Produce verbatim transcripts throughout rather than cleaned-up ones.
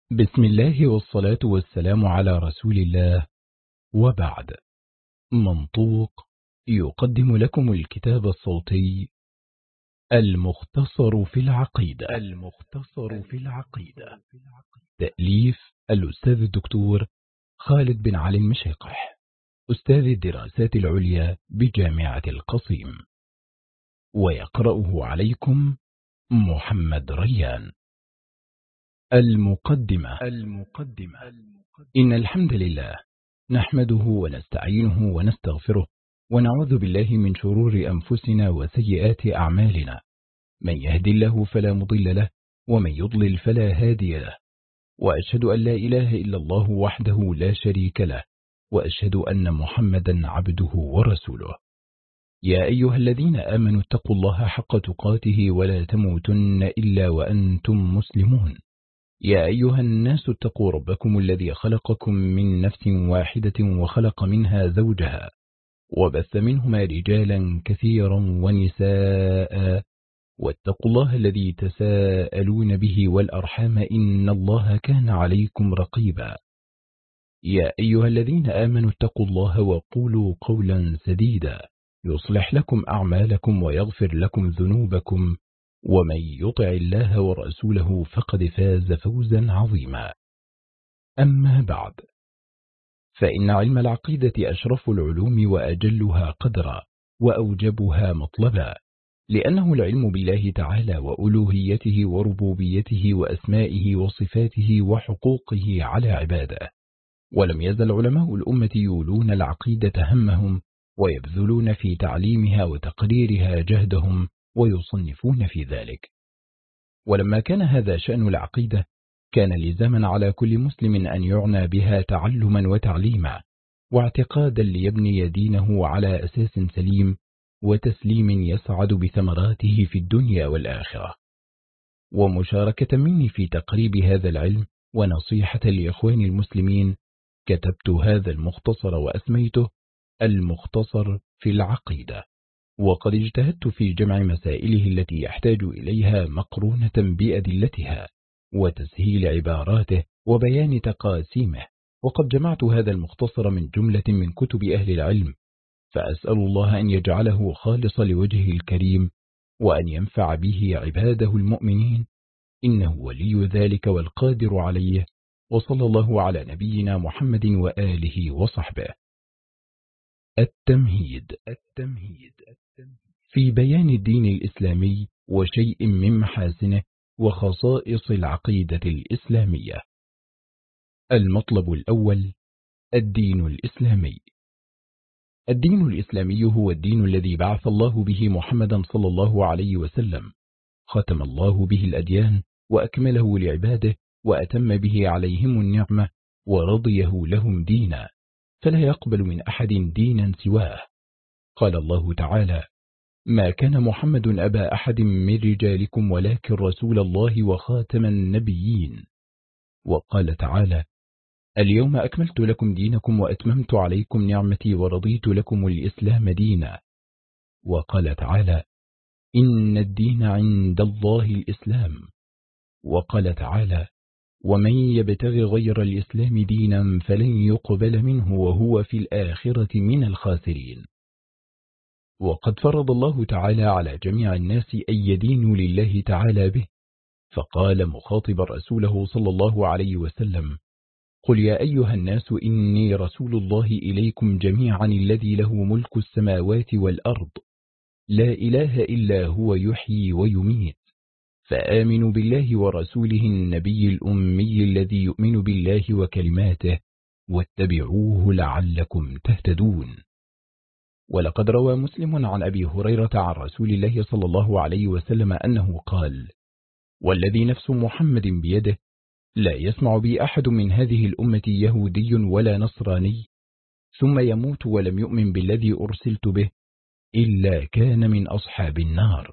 بسم الله والصلاة والسلام على رسول الله، وبعد. منطوق يقدم لكم الكتاب الصوتي المختصر في العقيدة المختصر في العقيدة تأليف الأستاذ الدكتور خالد بن علي المشيقح، أستاذ الدراسات العليا بجامعة القصيم، ويقرأه عليكم محمد ريان. المقدمة المقدمة إن الحمد لله نحمده ونستعينه ونستغفره، ونعوذ بالله من شرور أنفسنا وسيئات أعمالنا. من يهد الله فلا مضل له، ومن يضلل فلا هادي له. وأشهد أن لا إله إلا الله وحده لا شريك له، وأشهد أن محمدا عبده ورسوله. يا أيها الذين آمنوا اتقوا الله حق تقاته ولا تموتن إلا وأنتم مسلمون. يا أيها الناس اتقوا ربكم الذي خلقكم من نفس واحدة وخلق منها زوجها، وبث منهما رجالا كثيرا ونساء، واتقوا الله الذي تساءلون به والأرحام إن الله كان عليكم رقيبا. يا أيها الذين آمنوا اتقوا الله وقولوا قولا سديدا يصلح لكم أعمالكم ويغفر لكم ذنوبكم، ومن يطع الله ورسوله فقد فاز فوزا عظيما. أما بعد، فإن علم العقيدة أشرف العلوم وأجلها قدرا وأوجبها مطلبا، لأنه العلم بالله تعالى وألوهيته وربوبيته وأسمائه وصفاته وحقوقه على عباده. ولم يزل علماء الأمة يولون العقيدة همهم، ويبذلون في تعليمها وتقريرها جهدهم، ويصنفون في ذلك. ولما كان هذا شأن العقيدة، كان لزاما على كل مسلم أن يعنى بها تعلما وتعليما، واعتقادا ليبني دينه على أساس سليم، وتسليم يسعد بثمراته في الدنيا والآخرة. ومشاركة مني في تقريب هذا العلم ونصيحة لإخواني المسلمين، كتبت هذا المختصر وأسميته المختصر في العقيدة. وقد اجتهدت في جمع مسائله التي يحتاج إليها مقرونة بأدلتها، وتسهيل عباراته، وبيان تقاسيمه. وقد جمعت هذا المختصر من جملة من كتب أهل العلم، فأسأل الله أن يجعله خالص لوجهه الكريم، وأن ينفع به عباده المؤمنين، إنه ولي ذلك والقادر عليه. وصلى الله على نبينا محمد وآله وصحبه. التمهيد التمهيد في بيان الدين الإسلامي وشيء من محاسنه وخصائص العقيدة الإسلامية. المطلب الأول: الدين الإسلامي. الدين الإسلامي هو الدين الذي بعث الله به محمدا صلى الله عليه وسلم، ختم الله به الأديان وأكمله لعباده، وأتم به عليهم النعمة، ورضيه لهم دينا، فلا يقبل من أحد دينا سواه. قال الله تعالى: ما كان محمد أبا أحد من رجالكم ولكن رسول الله وخاتم النبيين. وقال تعالى: اليوم أكملت لكم دينكم وأتممت عليكم نعمتي ورضيت لكم الإسلام دينا. وقال تعالى: إن الدين عند الله الإسلام. وقال تعالى: ومن يبتغ غير الإسلام دينا فلن يقبل منه وهو في الآخرة من الخاسرين. وقد فرض الله تعالى على جميع الناس أن يدينوا لله تعالى به، فقال مخاطبا رسوله صلى الله عليه وسلم: قل يا أيها الناس إني رسول الله إليكم جميعا الذي له ملك السماوات والأرض، لا إله إلا هو يحيي ويميت، فآمنوا بالله ورسوله النبي الأمي الذي يؤمن بالله وكلماته، واتبعوه لعلكم تهتدون. ولقد روى مسلم عن أبي هريرة عن رسول الله صلى الله عليه وسلم أنه قال: والذي نفس محمد بيده، لا يسمع بي أحد من هذه الأمة يهودي ولا نصراني، ثم يموت ولم يؤمن بالذي أرسلت به، إلا كان من أصحاب النار.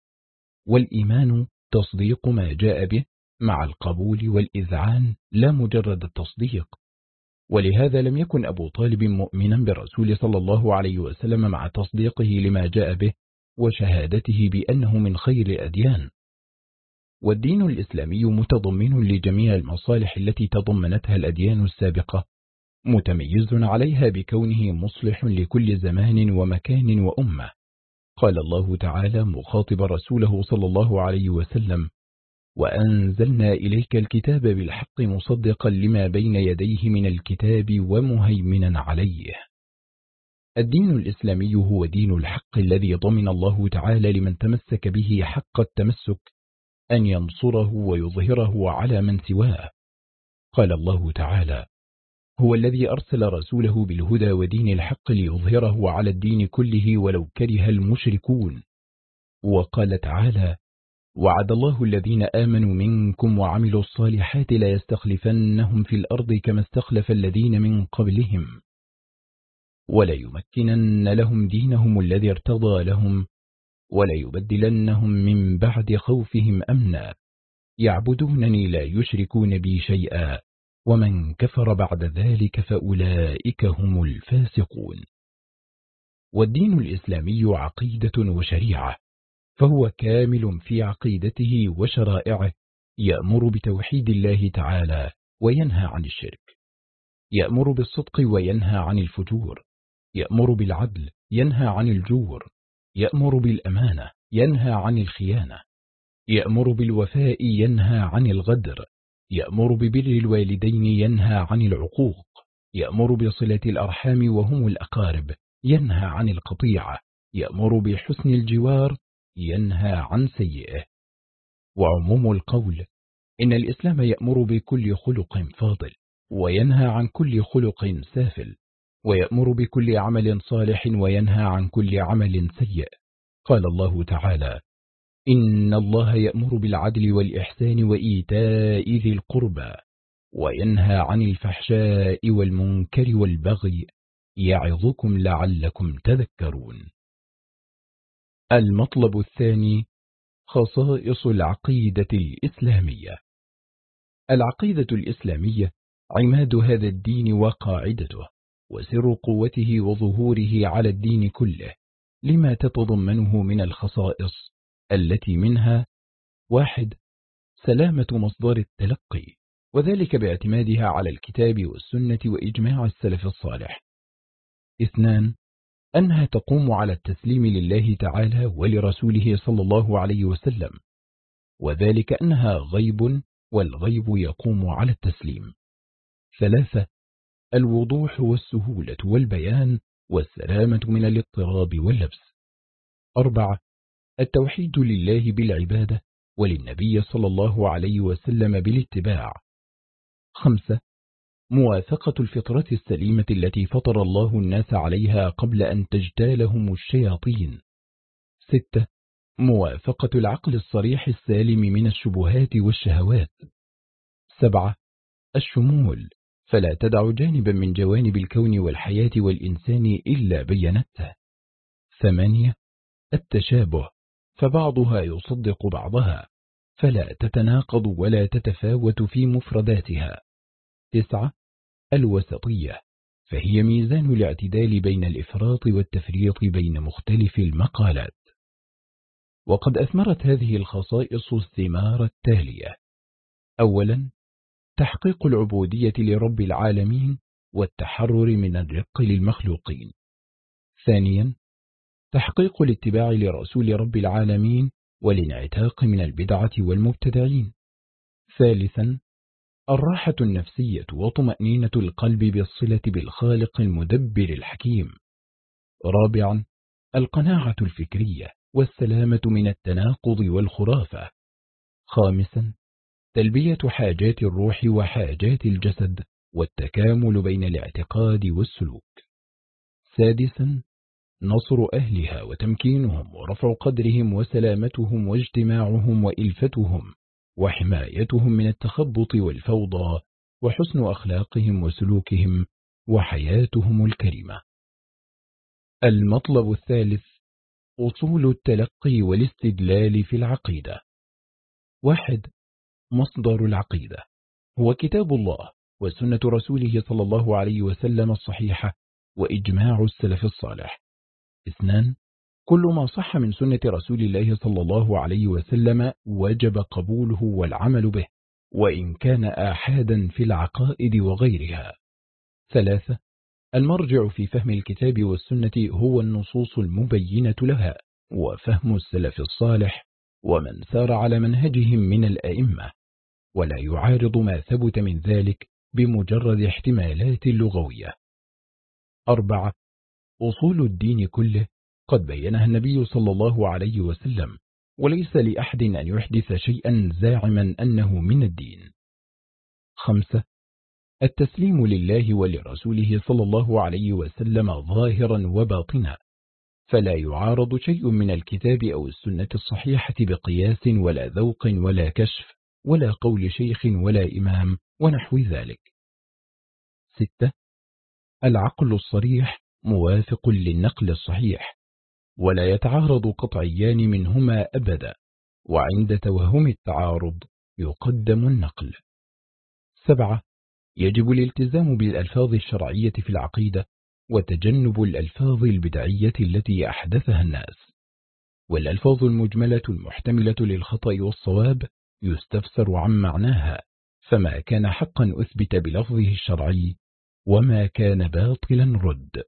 والإيمان تصديق ما جاء به مع القبول والإذعان، لا مجرد التصديق. ولهذا لم يكن أبو طالب مؤمنا بالرسول صلى الله عليه وسلم مع تصديقه لما جاء به وشهادته بأنه من خير الأديان. والدين الإسلامي متضمن لجميع المصالح التي تضمنتها الأديان السابقة، متميز عليها بكونه مصلح لكل زمان ومكان وأمة. قال الله تعالى مخاطب رسوله صلى الله عليه وسلم: وأنزلنا إليك الكتاب بالحق مصدقا لما بين يديه من الكتاب ومهيمنا عليه. الدين الإسلامي هو دين الحق الذي ضمن الله تعالى لمن تمسك به حق التمسك أن ينصره ويظهره على من سواه. قال الله تعالى: هو الذي أرسل رسوله بالهدى ودين الحق ليظهره على الدين كله ولو كره المشركون. وقال تعالى: وعد الله الذين آمنوا منكم وعملوا الصالحات ليستخلفنهم في الأرض كما استخلف الذين من قبلهم وليمكنن لهم دينهم الذي ارتضى لهم وليبدلنهم من بعد خوفهم أمنا يعبدونني لا يشركون بي شيئا ومن كفر بعد ذلك فأولئك هم الفاسقون. والدين الإسلامي عقيدة وشريعة، فهو كامل في عقيدته وشرائعه، يأمر بتوحيد الله تعالى وينهى عن الشرك، يأمر بالصدق وينهى عن الفجور، يأمر بالعدل ينهى عن الجور، يأمر بالأمانة ينهى عن الخيانة، يأمر بالوفاء ينهى عن الغدر، يأمر ببر الوالدين ينهى عن العقوق، يأمر بصلة الأرحام وهم الأقارب ينهى عن القطيعة، يأمر بحسن الجوار ينهى عن سيئه. وعموم القول إن الإسلام يأمر بكل خلق فاضل وينهى عن كل خلق سافل، ويأمر بكل عمل صالح وينهى عن كل عمل سيء. قال الله تعالى: إن الله يأمر بالعدل والإحسان وإيتاء ذي القربى وينهى عن الفحشاء والمنكر والبغي يعظكم لعلكم تذكرون. المطلب الثاني: خصائص العقيدة الإسلامية. العقيدة الإسلامية عماد هذا الدين وقاعدته، وسر قوته وظهوره على الدين كله، لما تتضمنه من الخصائص التي منها: واحد، سلامة مصدر التلقي، وذلك باعتمادها على الكتاب والسنة وإجماع السلف الصالح. اثنان، أنها تقوم على التسليم لله تعالى ولرسوله صلى الله عليه وسلم، وذلك أنها غيب والغيب يقوم على التسليم. ثلاثة، الوضوح والسهولة والبيان والسلامة من الاضطراب واللبس. أربعة، التوحيد لله بالعبادة وللنبي صلى الله عليه وسلم بالاتباع. خمسة، موافقة الفطرة السليمة التي فطر الله الناس عليها قبل أن تجتالهم الشياطين. ستة، موافقة العقل الصريح السالم من الشبهات والشهوات. سبعة، الشمول، فلا تدع جانبا من جوانب الكون والحياة والإنسان إلا بينته. ثمانية، التشابه، فبعضها يصدق بعضها، فلا تتناقض ولا تتفاوت في مفرداتها. تسعة، الوسطية، فهي ميزان الاعتدال بين الإفراط والتفريط بين مختلف المقالات. وقد أثمرت هذه الخصائص الثمار التالية: أولا، تحقيق العبودية لرب العالمين والتحرر من الرق للمخلوقين. ثانيا، تحقيق الاتباع لرسول رب العالمين والانعتاق من البدعة والمبتدعين. ثالثا، الراحة النفسية وطمأنينة القلب بالصلة بالخالق المدبر الحكيم. رابعا، القناعة الفكرية والسلامة من التناقض والخرافة. خامسا، تلبية حاجات الروح وحاجات الجسد والتكامل بين الاعتقاد والسلوك. سادسا، نصر أهلها وتمكينهم ورفع قدرهم وسلامتهم واجتماعهم وإلفتهم وحمايتهم من التخبط والفوضى وحسن أخلاقهم وسلوكهم وحياتهم الكريمة. المطلب الثالث: أصول التلقي والاستدلال في العقيدة. واحد، مصدر العقيدة هو كتاب الله وسنة رسوله صلى الله عليه وسلم الصحيحة وإجماع السلف الصالح. اثنان، كل ما صح من سنة رسول الله صلى الله عليه وسلم وجب قبوله والعمل به، وإن كان آحادا في العقائد وغيرها. ثلاثة. المرجع في فهم الكتاب والسنة هو النصوص المبينة لها، وفهم السلف الصالح ومن سار على منهجهم من الأئمة، ولا يعارض ما ثبت من ذلك بمجرد احتمالات لغوية. أربعة. أصول الدين كله قد بينها النبي صلى الله عليه وسلم، وليس لأحد أن يحدث شيئا زاعما أنه من الدين. خمسة. التسليم لله ولرسوله صلى الله عليه وسلم ظاهرا وباطنا، فلا يعارض شيء من الكتاب أو السنة الصحيحة بقياس ولا ذوق ولا كشف ولا قول شيخ ولا إمام ونحو ذلك. ستة. العقل الصريح موافق للنقل الصحيح، ولا يتعارض قطعيان منهما أبدا، وعند توهم التعارض يقدم النقل. سبعة. يجب الالتزام بالألفاظ الشرعية في العقيدة، وتجنب الألفاظ البدعية التي أحدثها الناس. والألفاظ المجملة المحتملة للخطأ والصواب يستفسر عن معناها، فما كان حقا أثبت بلفظه الشرعي، وما كان باطلا رد.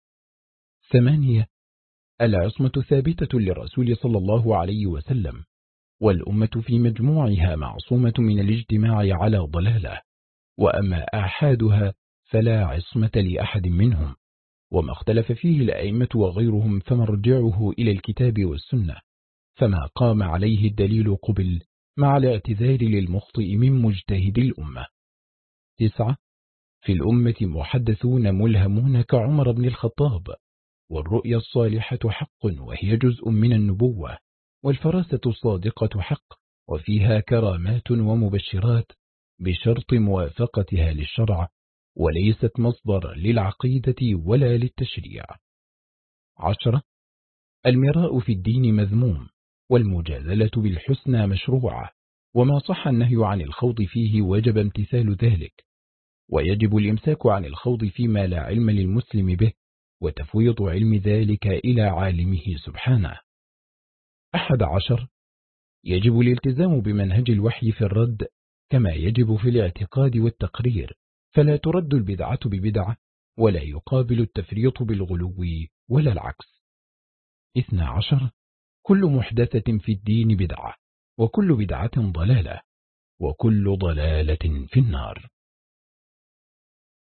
ثمانية. العصمة ثابتة للرسول صلى الله عليه وسلم، والأمة في مجموعها معصومة من الاجتماع على ضلالة، وأما آحادها فلا عصمة لأحد منهم، وما اختلف فيه الأئمة وغيرهم فمرجعه إلى الكتاب والسنة، فما قام عليه الدليل قبل، مع الاعتذار للمخطئ من مجتهد الأمة. تسعة. في الأمة محدثون ملهمون كعمر بن الخطاب، والرؤيا الصالحة حق وهي جزء من النبوة، والفراسة الصادقة حق وفيها كرامات ومبشرات بشرط موافقتها للشرع، وليست مصدر للعقيدة ولا للتشريع. عشرة. المراء في الدين مذموم، والمجادلة بالحسنى مشروعة، وما صح النهي عن الخوض فيه وجب امتثال ذلك، ويجب الإمساك عن الخوض فيما لا علم للمسلم به، وتفويض علم ذلك إلى عالمه سبحانه. أحد عشر. يجب الالتزام بمنهج الوحي في الرد، كما يجب في الاعتقاد والتقرير، فلا ترد البدعة ببدعة، ولا يقابل التفريط بالغلو ولا العكس. اثنى عشر. كل محدثة في الدين بدعة، وكل بدعة ضلالة، وكل ضلالة في النار.